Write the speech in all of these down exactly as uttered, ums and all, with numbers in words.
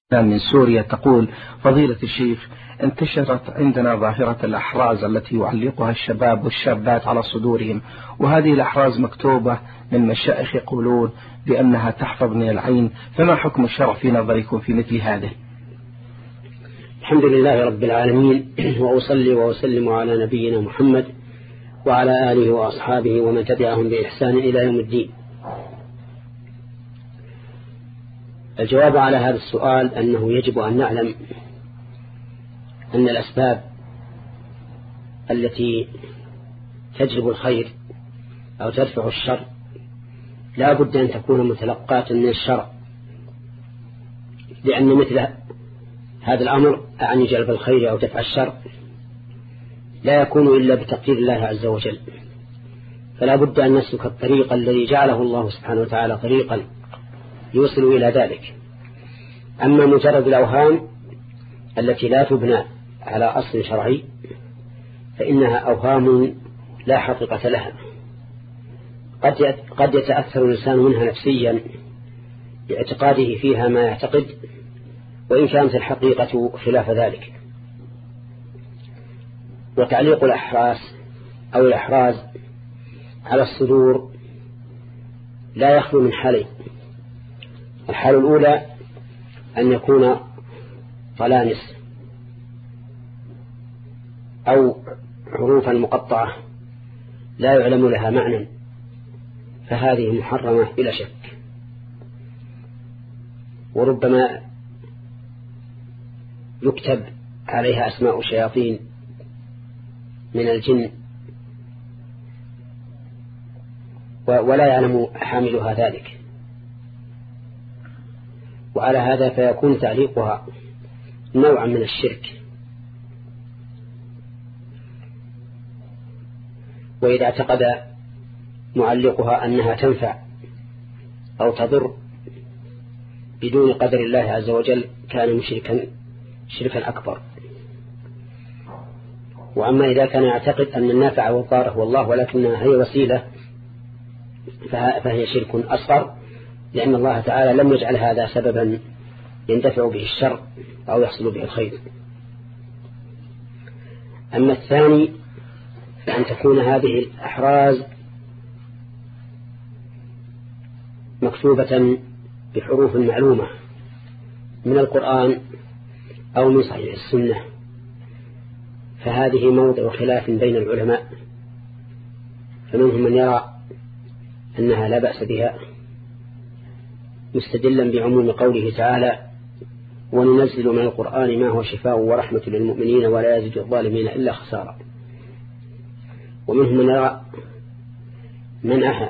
من سوريا تقول: فضيلة الشيخ، انتشرت عندنا ظاهرة الأحراز التي يعلقها الشباب والشابات على صدورهم، وهذه الأحراز مكتوبة من مشائخ يقولون بأنها تحفظ من العين، فما حكم الشرع في نظركم في مثل هذه؟ الحمد لله رب العالمين، وأصلي وأسلم على نبينا محمد وعلى آله وأصحابه ومن تبعهم بإحسان إلى يوم الدين. الجواب على هذا السؤال أنه يجب أن نعلم أن الأسباب التي تجلب الخير أو تدفع الشر لا بد أن تكون متلقاة من الشرع، لأن مثل هذا الأمر عن جلب الخير أو دفع الشر لا يكون إلا بتقدير الله عز وجل، فلا بد أن نسلك الطريق الذي جعله الله سبحانه وتعالى طريقا يوصل إلى ذلك. أما مجرد الأوهام التي لا تبنى على أصل شرعي فإنها أوهام لا حقيقة لها، قد قد يتأثر الإنسان منها نفسيا باعتقاده فيها ما يعتقد، وإن كانت الحقيقة خلاف ذلك. وتعليق الأحراس أو الأحراز على الصدور لا يخلو من حالين: الحالة الأولى أن يكون طلانس أو حروفا مقطعة لا يعلم لها معنى، فهذه محرمة بلا شك، وربما يكتب عليها أسماء شياطين من الجن ولا يعلم حاملها ذلك، وعلى هذا فيكون تعليقها نوعا من الشرك. وإذا اعتقد معلقها أنها تنفع أو تضر بدون قدر الله عز وجل كان مشركا شركا أكبر. وأما إذا كان يعتقد أن النافع والضار هو الله ولكنها هي وسيلة فهي شرك أصغر، لأن الله تعالى لم يجعل هذا سببا يندفع به الشر أو يحصل به الخير. أما الثاني فأن تكون هذه الأحراز مكتوبة بحروف معلومة من القرآن أو من صحيح السنة، فهذه موضع خلاف بين العلماء، فمنهم من يرى أنها لا بأس بها مستدلا بعموم قوله تعالى: وننزل من القرآن ما هو شفاء ورحمة للمؤمنين ولا يزيد الظالمين إلا خسارا. ومنهم من يرى منعها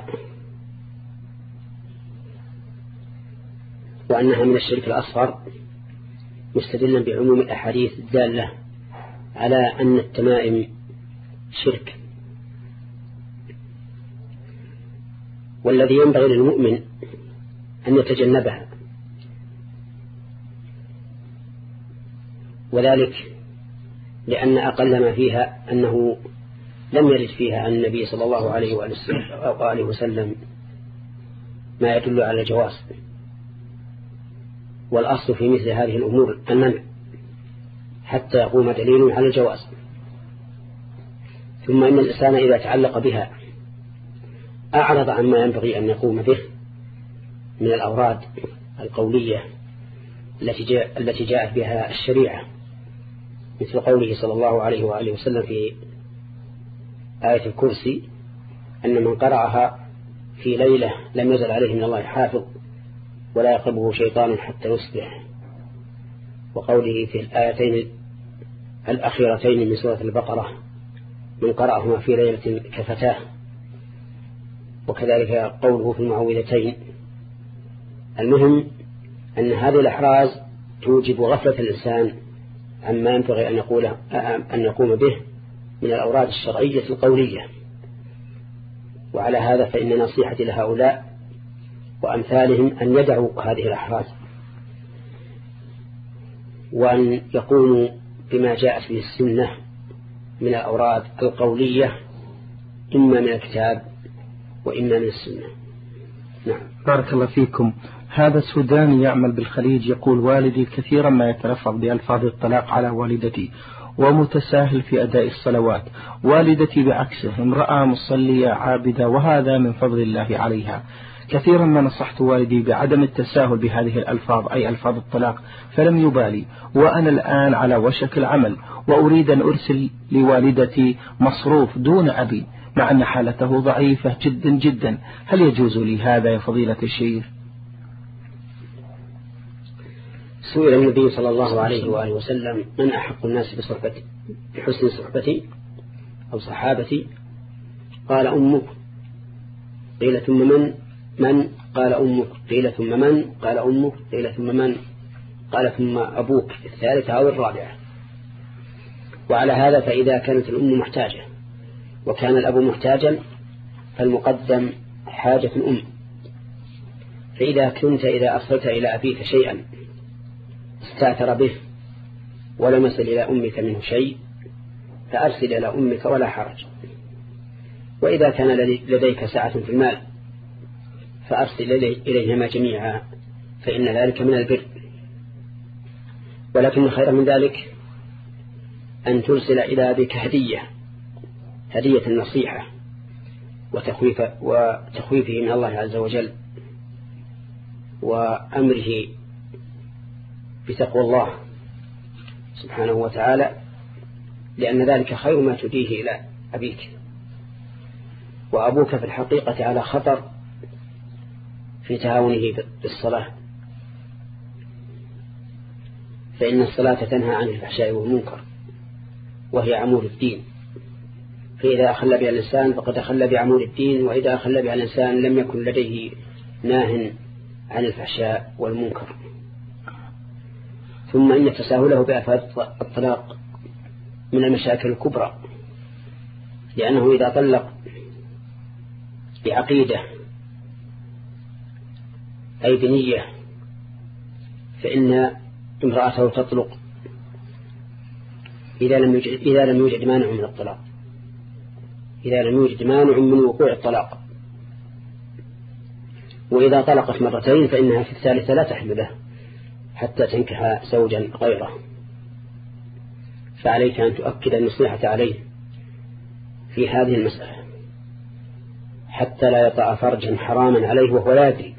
وأنها من الشرك الأصغر مستدلا بعموم الأحاديث الدالة على أن التمائم شرك. والذي ينبغي للمؤمن أن يتجنبها، وذلك لأن أقل ما فيها أنه لم يرد فيها عن النبي صلى الله عليه وآله وسلم ما يدل على الجواز، والأصل في مثل هذه الأمور المنع حتى يقوم دليل على الجواز. ثم إن الإنسان إذا تعلق بها أعرض عما ينبغي أن يقوم به من الأوراد القولية التي جاء التي جاءت بها الشريعة، مثل قوله صلى الله عليه وآله وسلم في آية الكرسي: أن من قرأها في ليلة لم يزل عليه من الله حافظ ولا يقربه شيطان حتى يصبح. وقوله في الآيتين الأخيرتين من سورة البقرة: من قرأهما في ليلة كفتاه. وكذلك قوله في المعوذتين. المهم أن هذه الأحراز توجب غفلة الإنسان عما ينبغي أن يقوله أن يقوم به من الأوراد الشرعية القولية. وعلى هذا فإن نصيحتي لهؤلاء وأمثالهم أن يدعوا هذه الأحراز وأن يقوموا بما جاءت به السنة من الأوراد القولية، إما من الكتاب وإما من السنة. نعم. بارك الله فيكم. هذا سوداني يعمل بالخليج يقول: والدي كثيرا ما يتلفظ بألفاظ الطلاق على والدتي ومتساهل في أداء الصلوات. والدتي بعكسه امرأة مصلية عابدة وهذا من فضل الله عليها. كثيرا ما نصحت والدي بعدم التساهل بهذه الألفاظ أي ألفاظ الطلاق فلم يبالي، وأنا الآن على وشك العمل وأريد أن أرسل لوالدتي مصروف دون أبي مع أن حالته ضعيفة جدا جدا، هل يجوز لي هذا يا فضيلة الشيخ؟ سئل النبي صلى الله عليه وآله وسلم: من أحق الناس بصحبتي بحسن صحبتي أو صحابتي؟ قال: أمك. قيل: ثم من؟ من؟ قال: أمك. قيل: ثم من؟ قال: أمك. قيل: ثم من؟ قال: ثم أبوك، الثالثة أو الرابعة. وعلى هذا فإذا كانت الأم محتاجة وكان الأب محتاجا فالمقدم حاجة الأم. فإذا كنت إذا أرسلت إلى أبيك شيئا استأثر به ولم يصل إلى أمك منه شيء فأرسل إلى أمك ولا حرج. وإذا كان لديك سعة في المال فأرسل إليهما جميعا فإن ذلك من البر. ولكن خير من ذلك أن ترسل إلى أبيك هدية هدية النصيحة وتخويف وتخويفه من الله عز وجل وأمره بتقوى الله سبحانه وتعالى، لأن ذلك خير ما تديه إلى أبيك. وأبوك في الحقيقة على خطر في تعاونه بالصلاة، فإن الصلاة تنهى عن الفحشاء والمنكر وهي عمود الدين، فإذا أخل بها الإنسان فقد أخل بعمود الدين، وإذا أخل بها الإنسان لم يكن لديه ناه عن الفحشاء والمنكر. ثم إن تساهله بأفعال الطلاق من المشاكل الكبرى، لأنه إذا طلق بعقيدة أي بنية فإن امرأته تطلق إذا لم يوجد, إذا لم يوجد مانع من الطلاق إذا لم يوجد مانع من وقوع الطلاق. وإذا طلقت مرتين فإنها في الثالثة لا تحمله حتى تنكح زوجا غيره. فعليك أن تؤكد النصيحة عليه في هذه المسألة حتى لا يطأ فرجا حراما عليه وهو لا يدري.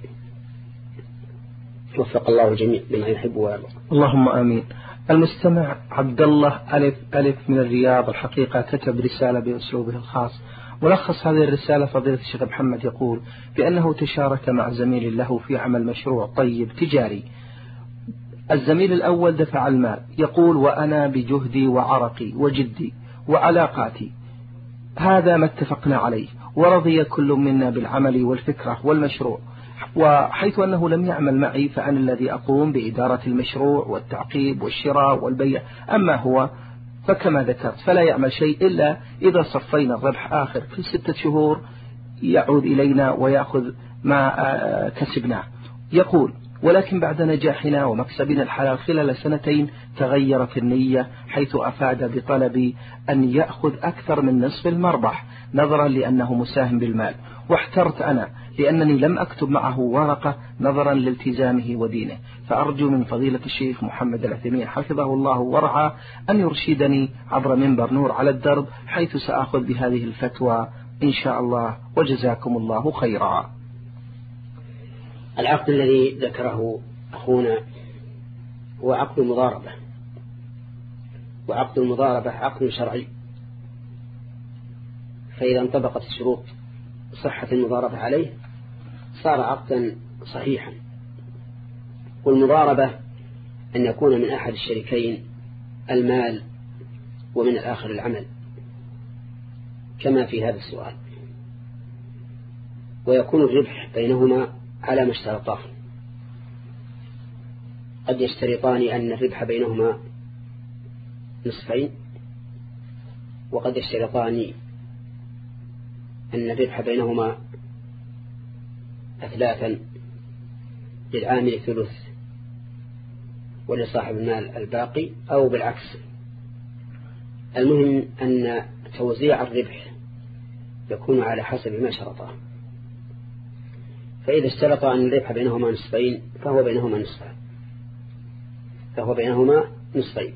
وفق الله الجميع لما يحب ويرضى. اللهم آمين. المستمع عبد الله ألف ألف من الرياض الحقيقة كتب رسالة بأسلوبه الخاص. ملخص هذه الرسالة فضيلة الشيخ محمد يقول بأنه تشارك مع زميل له في عمل مشروع طيب تجاري. الزميل الأول دفع المال، يقول: وأنا بجهدي وعرقي وجدي وعلاقاتي هذا ما اتفقنا عليه، ورضي كل منا بالعمل والفكرة والمشروع، وحيث أنه لم يعمل معي فأنا الذي أقوم بإدارة المشروع والتعقيب والشراء والبيع، أما هو فكما ذكرت فلا يعمل شيء إلا إذا صفينا الربح آخر في ستة شهور يعود إلينا ويأخذ ما كسبناه. يقول: ولكن بعد نجاحنا ومكسبنا الحلال خلال سنتين تغيرت النية، حيث أفاد بطلبي أن يأخذ أكثر من نصف المربح نظرا لأنه مساهم بالمال، واحترت أنا لأنني لم أكتب معه ورقة نظرا لالتزامه ودينه. فأرجو من فضيلة الشيخ محمد العثيمين حفظه الله ورعاه أن يرشدني عبر منبر نور على الدرب، حيث سأخذ بهذه الفتوى إن شاء الله، وجزاكم الله خيرا. العقد الذي ذكره أخونا هو عقد المضاربة، وعقد المضاربة عقد شرعي، فإذا انطبقت الشروط صحة المضاربة عليه صار عقدا صحيحا. والمضاربة أن يكون من أحد الشريكين المال ومن الآخر العمل كما في هذا السؤال، ويكون الربح بينهما على ما اشترطاه. قد يشترطان أن الربح بينهما نصفين، وقد يشترطان أن الربح بينهما أثلاثا، للعامل ثلث ولصاحب المال الباقي، أو بالعكس. المهم أن توزيع الربح يكون على حسب ما شرطه. فإذا اشترط أن الربح بينهما نصفين فهو بينهما نصفين فهو بينهما نصفين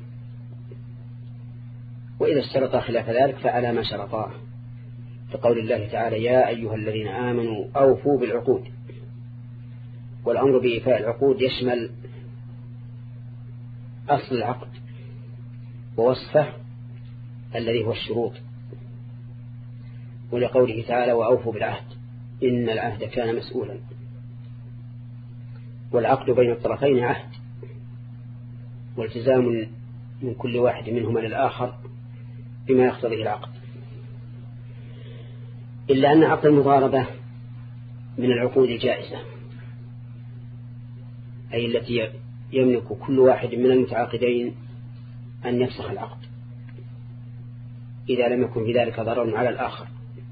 وإذا اشترط خلاف ذلك فعلى ما شرطاه، كقول الله تعالى: يا أيها الذين آمنوا أوفوا بالعقود. والأمر بإيفاء العقود يشمل أصل العقد ووصفه الذي هو الشروط، ولقوله تعالى: وأوفوا بالعهد إن العهد كان مسؤولا. والعقد بين الطرفين عهد والتزام من كل واحد منهما للآخر بما يقتضيه العقد، إلا أن عقد المضاربة من العقود الجائزة، أي التي يملك كل واحد من المتعاقدين أن يفسخ العقد إذا لم يكن في ذلك ضرر على الآخر.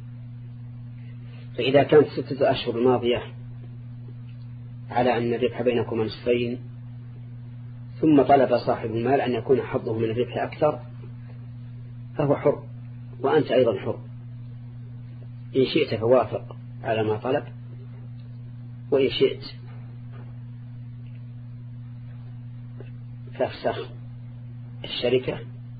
فإذا كانت ستة أشهر الماضية على أن الربح بينكم نصفين، ثم طلب صاحب المال أن يكون حظه من الربح أكثر، فهو حر وأنت أيضا حر، إن شئت فوافق على ما طلب، وإن شئت فافسخ الشركة.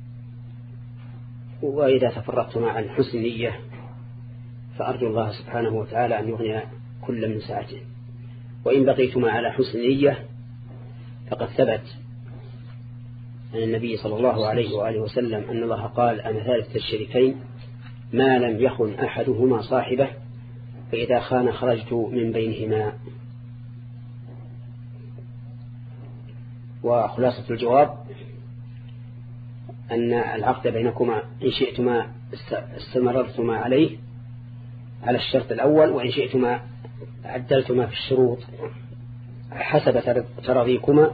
وإذا تفرقتما عن حسن نية فأرجو الله سبحانه وتعالى أن يغني كل من ساعته. وإن بقيتما على حسن نية فقد ثبت أن النبي صلى الله عليه وآله وسلم أن الله قال: أنا ثالث الشريكين ما لم يخن أحدهما صاحبه فإذا خان خرجت من بينهما. وخلاصة الجواب أن العقد بينكما إن شئتما استمررتما عليه على الشرط الأول، وإن شئتما عدلتما في الشروط حسب تراضيكما،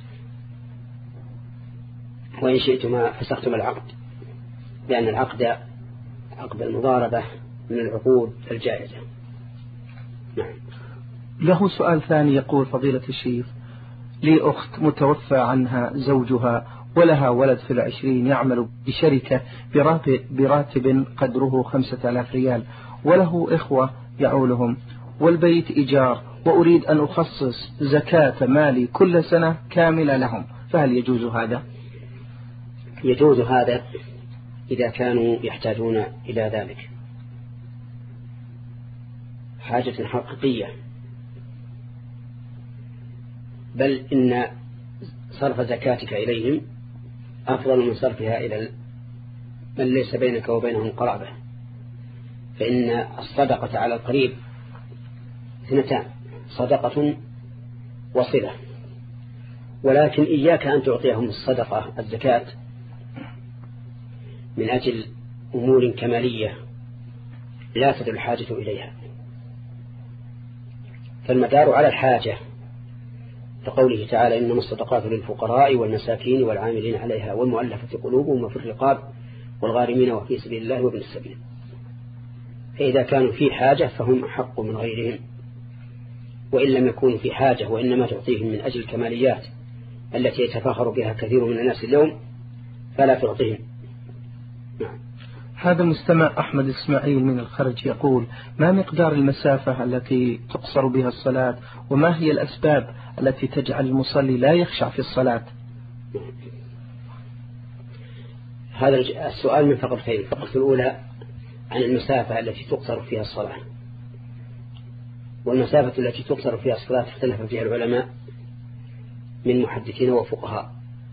وإن شئتما فسختما العقد، لأن العقد عقد المضاربة من العقود الجائزة. نعم. له سؤال ثاني يقول: فضيلة الشيخ، لي أخت متوفى عنها زوجها ولها ولد في العشرين يعمل بشركة براتب قدره خمسة آلاف ريال، وله إخوة يعولهم، والبيت إيجار، وأريد أن أخصص زكاة مالي كل سنة كاملة لهم، فهل يجوز هذا؟ يجوز هذا إذا كانوا يحتاجون إلى ذلك حاجة حقيقية، بل إن صرف زكاتك إليهم أفضل من صرفها إلى من ليس بينك وبينهم قرابة، فإن الصدقة على القريب اثنتان: صدقة وصلة. ولكن إياك أن تعطيهم الصدقة الزكاة من أجل أمور كمالية لا تدل الحاجة إليها، فالمدار على الحاجة، لقوله تعالى: إنما الصدقات للفقراء والمساكين والعاملين عليها والمؤلفة قلوبهم وفي الرقاب والغارمين وفي سبيل الله وابن السبيل. فإذا كانوا في حاجة فهم أحق من غيرهم، وإن لم يكونوا في حاجة وإنما تعطيهم من أجل الكماليات التي يتفاخر بها كثير من الناس اليوم فلا تعطيهم. نعم. هذا مستمع أحمد إسماعيل من الخرج يقول: ما مقدار المسافة التي تقصر بها الصلاة، وما هي الأسباب التي تجعل المصلي لا يخشع في الصلاة؟ هذا السؤال من فقرتين: الفقرة الأولى عن المسافة التي تقصر فيها الصلاة، والمسافة التي تقصر فيها الصلاة اختلف فيها العلماء من محدثين وفقهاء،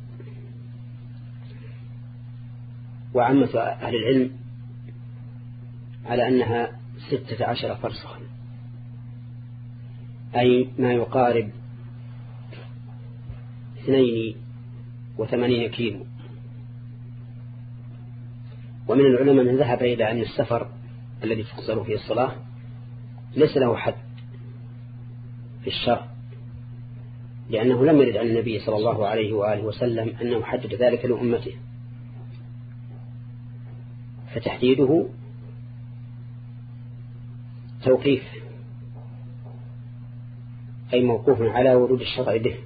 وعامة أهل العلم على أنها ستة عشر فرسخا، أي ما يقارب اثنين وثمانين كيلو. ومن العلماء من ذهب إلى أن السفر الذي تقصر فيه الصلاة ليس له حد في الشرع، لأنه لم يرد عن النبي صلى الله عليه وآله وسلم أنه حدد ذلك لأمته، فتحديده توقيف، أي موقوف على ورود الشرع به،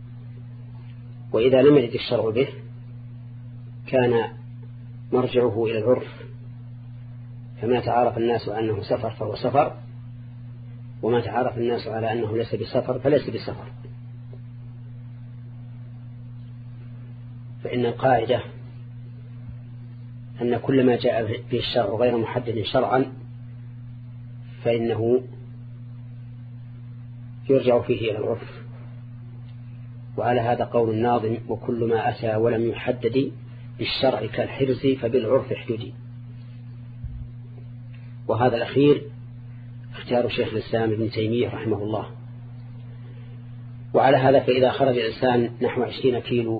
وإذا لم يرد الشرع به كان مرجعه إلى العرف، فما تعارف الناس أنه سفر فهو سفر، وما تعرف الناس على أنه ليس بسفر فليس بسفر. فإن القاعدة أن كل ما جاء به الشرع غير محدد شرعا فإنه يرجع فيه إلى العرف. وعلى هذا قول الناظم: وكل ما أتى ولم يحدد بالشرع كالحرز فبالعرف احددي. وهذا الأخير اختيار شيخ الإسلام ابن تيمية رحمه الله. وعلى هذا فإذا خرج الإنسان نحو عشرين كيلو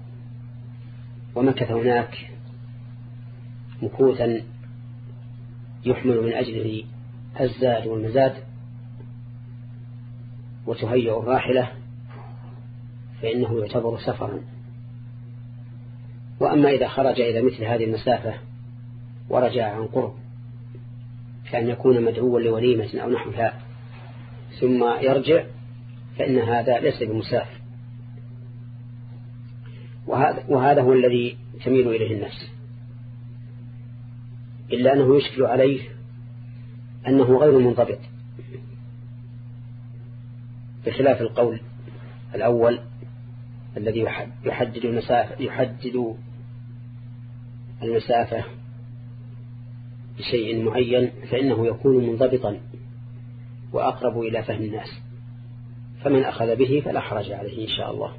ومكث هناك مكوثا يحمل من أجله الزاد والمزاد وتهيئ الراحلة فإنه يعتبر سفرا. وأما إذا خرج إلى مثل هذه المسافة ورجع عن قرب كأن يكون مدعوا لوليمة أو نحوها ثم يرجع فإن هذا ليس بمسافر. وهذا, وهذا هو الذي تميل إليه النفس، إلا أنه يشكل عليه أنه غير منضبط، بخلاف القول الأول الذي يحدد المسافة يحدد المسافة بشيء معين، فإنه يكون منضبطا وأقرب إلى فهم الناس، فمن أخذ به فلا حرج عليه إن شاء الله.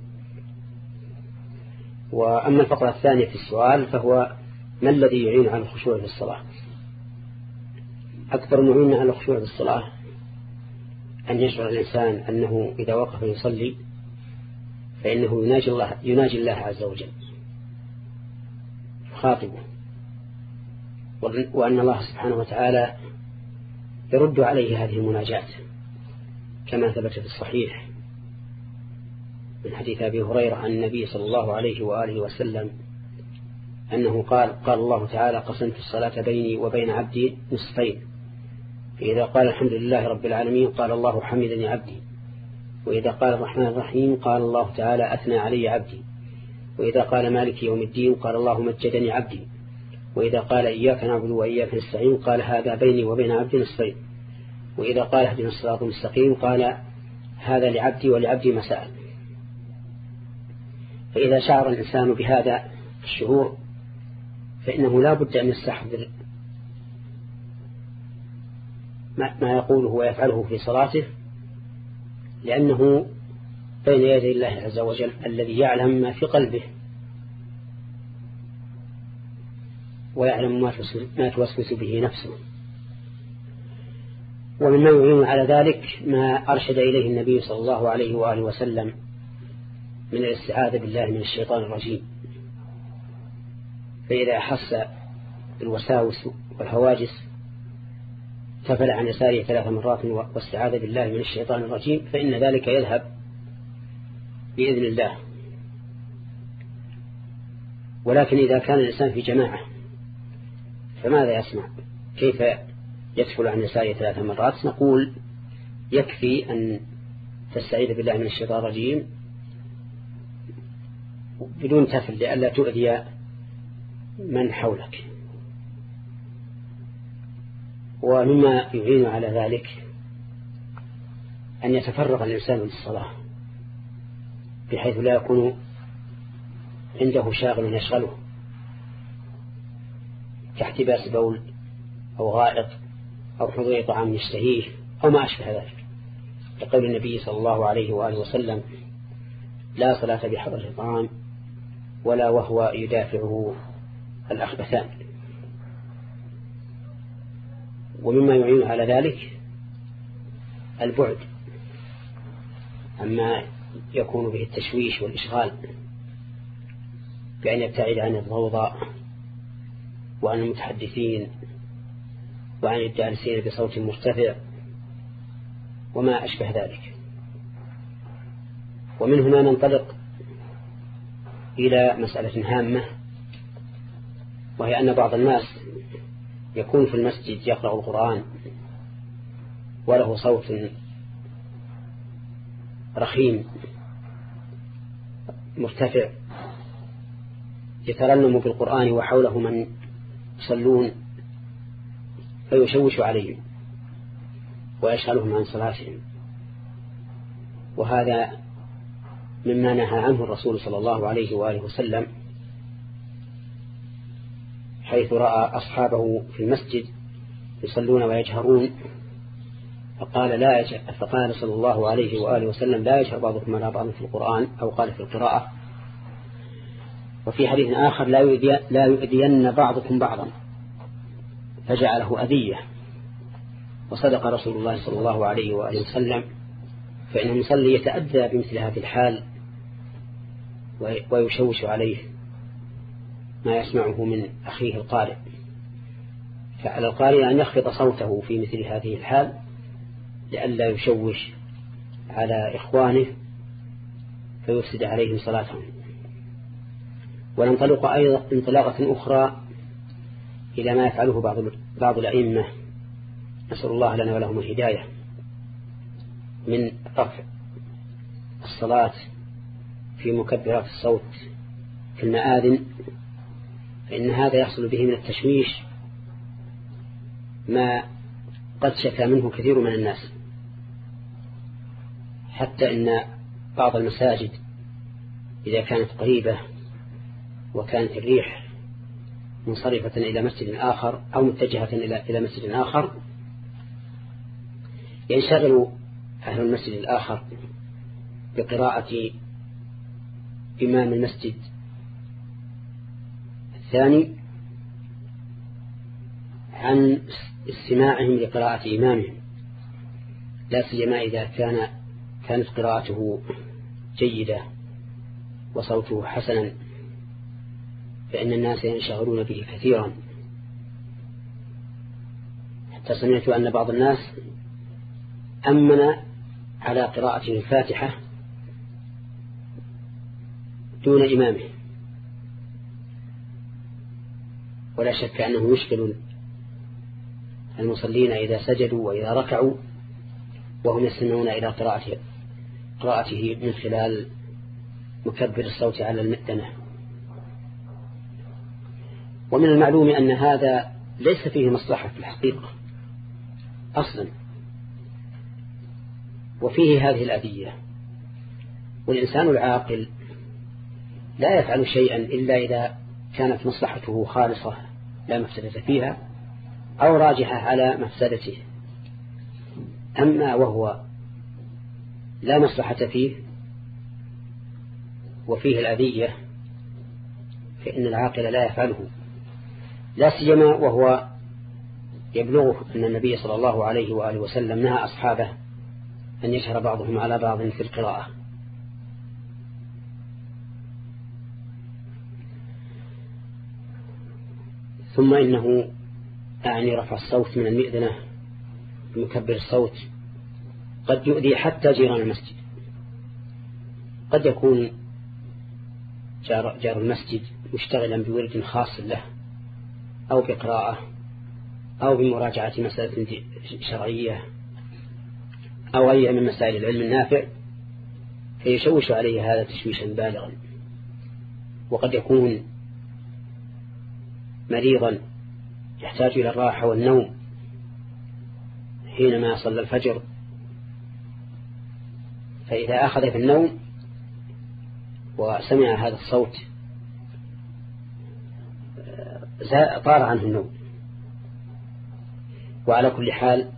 وأما الفقرة الثانية في السؤال فهو: ما الذي يعين على الخشوع في الصلاة؟ أكثر معين على الخشوع في الصلاة أن يشعر الإنسان أنه إذا وقف يصلي فإنه يناجي الله, يناجي الله عز وجل خاطبه، وأن الله سبحانه وتعالى يرد عليه هذه المناجاة كما ثبت في الصحيح من حديث أبي هريرة عن النبي صلى الله عليه وآله وسلم أنه قال: قال الله تعالى: قسمت الصلاة بيني وبين عبدي نصفين، فإذا قال الحمد لله رب العالمين قال الله حمدني عبدي، وإذا قال الرحمن الرحيم قال الله تعالى أثنى علي عبدي، وإذا قال مالك يوم الدين قال الله مجدني عبدي، وإذا قال إياك نعبد وإياك نستعين قال هذا بيني وبين عبدي نصفين، وإذا قال اهدنا الصراط المستقيم قال هذا لعبدي ولعبدي ما سأل. فإذا شعر الإنسان بهذا الشعور فإنه لا بد أن يستحضر ما يقوله ويفعله في صلاته، لأنه بين يدي الله عز وجل الذي يعلم ما في قلبه ويعلم ما توسوس به نفسه. ومما يعين على ذلك ما أرشد إليه النبي صلى الله عليه وآله وسلم من الاستعاذة بالله من الشيطان الرجيم، فإذا أحس بالوساوس والهواجس تفل عن يساره ثلاث مرات واستعاذ بالله من الشيطان الرجيم، فإن ذلك يذهب بإذن الله. ولكن إذا كان الإنسان في جماعة فماذا يسمع؟ كيف يدخل عن يساره ثلاث مرات؟ نقول يكفي أن تستعيذ بالله من الشيطان الرجيم بدون تفل لئلا تؤذي من حولك. ومما يعين على ذلك أن يتفرغ الإنسان للصلاة بحيث لا يكون عنده شاغل يشغله كاحتباس بول أو غائط أو حضور طعام يشتهيه أو ما أشبه ذلك، لقول النبي صلى الله عليه وآله وسلم: لا صلاة بحضر الطعام ولا وهو يدافعه الأخبثان. ومما يعين على ذلك البعد أما يكون به التشويش والإشغال، بأن يبتعد عن الضوضاء وعن المتحدثين وعن الجالسين بصوت مرتفع وما أشبه ذلك. ومن هنا ننطلق إلى مسألة هامة، وهي أن بعض الناس يكون في المسجد يقرأ القرآن وله صوت رخيم مرتفع يترنم بالقرآن وحوله من يصلون فيشوش عليهم، ويشغلهم عن صلاتهم. وهذا مما نهى عنه الرسول صلى الله عليه وآله وسلم، حيث رأى أصحابه في المسجد يصلون ويجهرون فقال, لا يجهر فقال صلى الله عليه وآله وسلم لا يجهر بعضكم على بعض في القرآن، أو قال في القراءة. وفي حديث آخر لا يؤذي لا يؤذين بعضكم بعضا، فجعله أذية. وصدق رسول الله صلى الله عليه وآله وسلم، فإن المصلي يتأذى بمثل هذه الحال ويشوش عليه ما يسمعه من أخيه القارئ. فعلى القارئ أن يخفض صوته في مثل هذه الحال لئلا يشوش على إخوانه فيفسد عليهم صلاتهم. وننطلق أيضا انطلاقة أخرى إلى ما يفعله بعض بعض الأئمة، نسأل الله لنا ولهم الهداية، من رفع الصلاة في مكبرات الصوت في المآذن، فإن هذا يحصل به من التشويش ما قد شكى منه كثير من الناس، حتى إن بعض المساجد إذا كانت قريبة وكانت الريح منصرفة إلى مسجد آخر أو متجهة إلى مسجد آخر، ينشغل أهل المسجد الآخر بقراءة إمام المسجد الثاني عن استماعهم لقراءة إمامهم، لا سيما إذا كان كانت قراءته جيدة وصوته حسنا، فإن الناس ينشغلون به كثيرا. حتى سمعت أن بعض الناس أمن على قراءة الفاتحة دون إمامه، ولا شك أنه يشكل المصلين إذا سجدوا وإذا ركعوا وهم يستمعون إلى قراءته قراءته من خلال مكبر الصوت على المئذنة. ومن المعلوم أن هذا ليس فيه مصلحة في الحقيقة أصلا، وفيه هذه الأذية. والإنسان العاقل لا يفعل شيئا إلا إذا كانت مصلحته خالصة لا مفسدة فيها أو راجحة على مفسدته. أما وهو لا مصلحة فيه وفيه الأذية فإن العاقل لا يفعله، لا سيما وهو يبلغه أن النبي صلى الله عليه وآله وسلم نهى أصحابه أن يشهر بعضهم على بعض في القراءة. ثم إنه أعني رفع الصوت من المئذنة بمكبر الصوت قد يؤذي حتى جيران المسجد. قد يكون جار, جار المسجد مشتغلا بورد خاص له أو بقراءة أو بمراجعة مسألة شرعية أو أي من مسائل العلم النافع، فيشوش عليه هذا تشويشا بالغا. وقد يكون مريضا يحتاج إلى الراحة والنوم حينما صلى الفجر، فإذا أخذ في النوم وسمع هذا الصوت طار عنه النوم. وعلى كل حال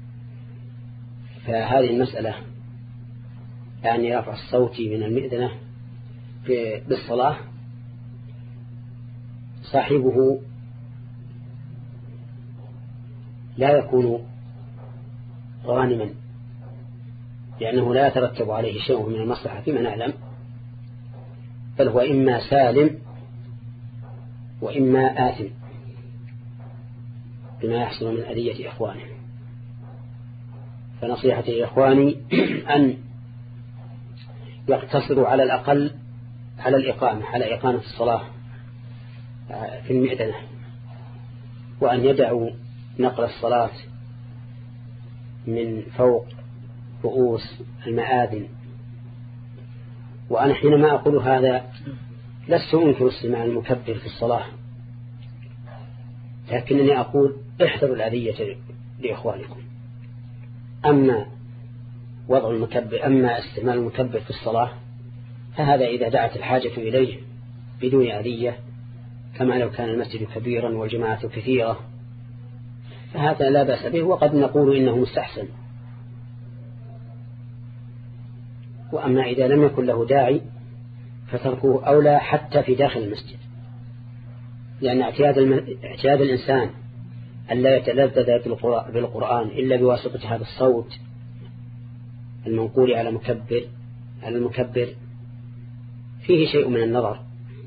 فهذه المسألة يعني رفع الصوت من المئذنة بالصلاة صاحبه لا يكون غانما، لأنه لا يترتب عليه شيء من المصلحة فيما نعلم، بل هو إما سالم وإما آثم بما يحصل من أذية إخوانه. فنصيحتي لإخواني أن يقتصروا على الأقل على الإقامة على إقامة الصلاة في المئذنة، وأن يدعوا نقل الصلاة من فوق رؤوس المآذن. وأنا حينما أقول هذا لست أنكر استماع المكبر في الصلاة، لكنني أقول احذروا الأذية لإخوانكم، أما وضع المكبر أما استعمال المكبر في الصلاة فهذا إذا دعت الحاجة إليه بدون أذية، كما لو كان المسجد كبيرا والجماعة كثيرة، فهذا لا بأس به، وقد نقول إنه مستحسن. وأما إذا لم يكن له داعي فتركه أولى حتى في داخل المسجد، لأن اعتياد, الم... اعتياد الإنسان أن لا يتلذذ بالقرآن إلا بواسطة هذا الصوت المنقول على مكبر على المكبر فيه شيء من النظر.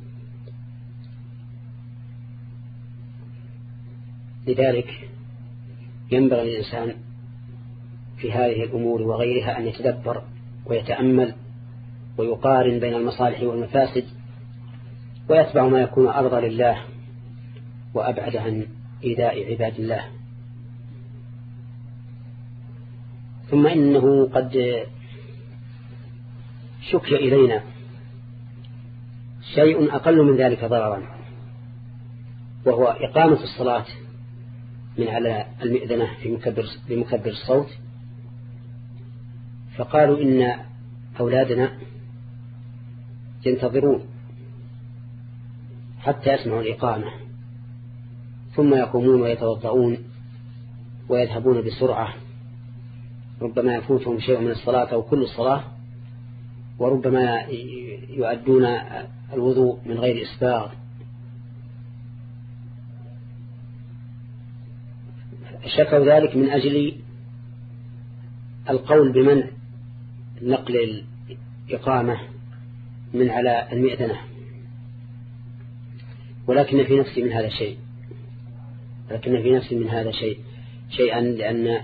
لذلك ينبغي للإنسان في هذه الأمور وغيرها أن يتدبر ويتأمل ويقارن بين المصالح والمفاسد، ويتبع ما يكون أرضى لله وأبعد عن إيذاء عباد الله. ثم إنه قد شكي إلينا شيء أقل من ذلك ضررا، وهو إقامة الصلاة من على المئذنة في مكبر, بمكبر الصوت. فقالوا إن أولادنا ينتظرون حتى يسمعوا الإقامة ثم يقومون ويتوضؤون ويذهبون بسرعة، ربما يفوتهم شيء من الصلاة أو كل الصلاة، وربما يؤدون الوضوء من غير إسباغ. شكوا ذلك من أجل القول بمنع نقل الإقامة من على المئذنة، ولكن في نفسي من هذا شيء لكن في نفسي من هذا شيء شيئا لأن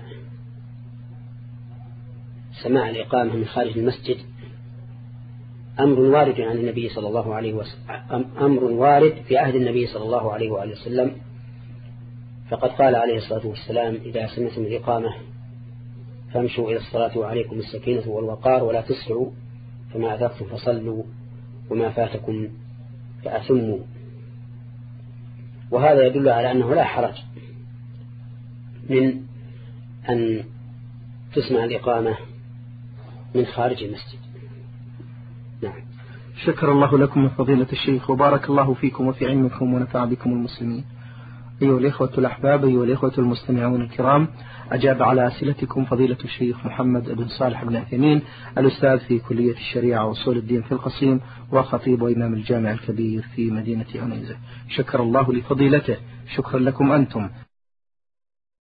سماع الإقامة من خارج المسجد أمر وارد عن النبي صلى الله عليه وسلم، أمر وارد في عهد النبي صلى الله عليه وآله وسلم، فقد قال عليه الصلاة والسلام: إذا سمعتم الإقامة فامشوا إلى الصلاة وعليكم السكينة والوقار ولا تسرعوا، فما أدركتم فصلوا وما فاتكم فأتموا. وهذا يدل على أنه لا حرج من أن تسمع الإقامة من خارج المسجد. نعم. شكر الله لكم فضيلة الشيخ، وبارك الله فيكم وفي علمكم ونفع بكم المسلمين. أيها الإخوة الأحباب، أيها الإخوة المستمعون الكرام، أجاب على أسئلتكم فضيلة الشيخ محمد بن صالح بن عثيمين، الأستاذ في كلية الشريعة وأصول الدين في القصيم، وخطيب وإمام الجامع الكبير في مدينة عنيزة. شكر الله لفضيلته. شكرا لكم أنتم.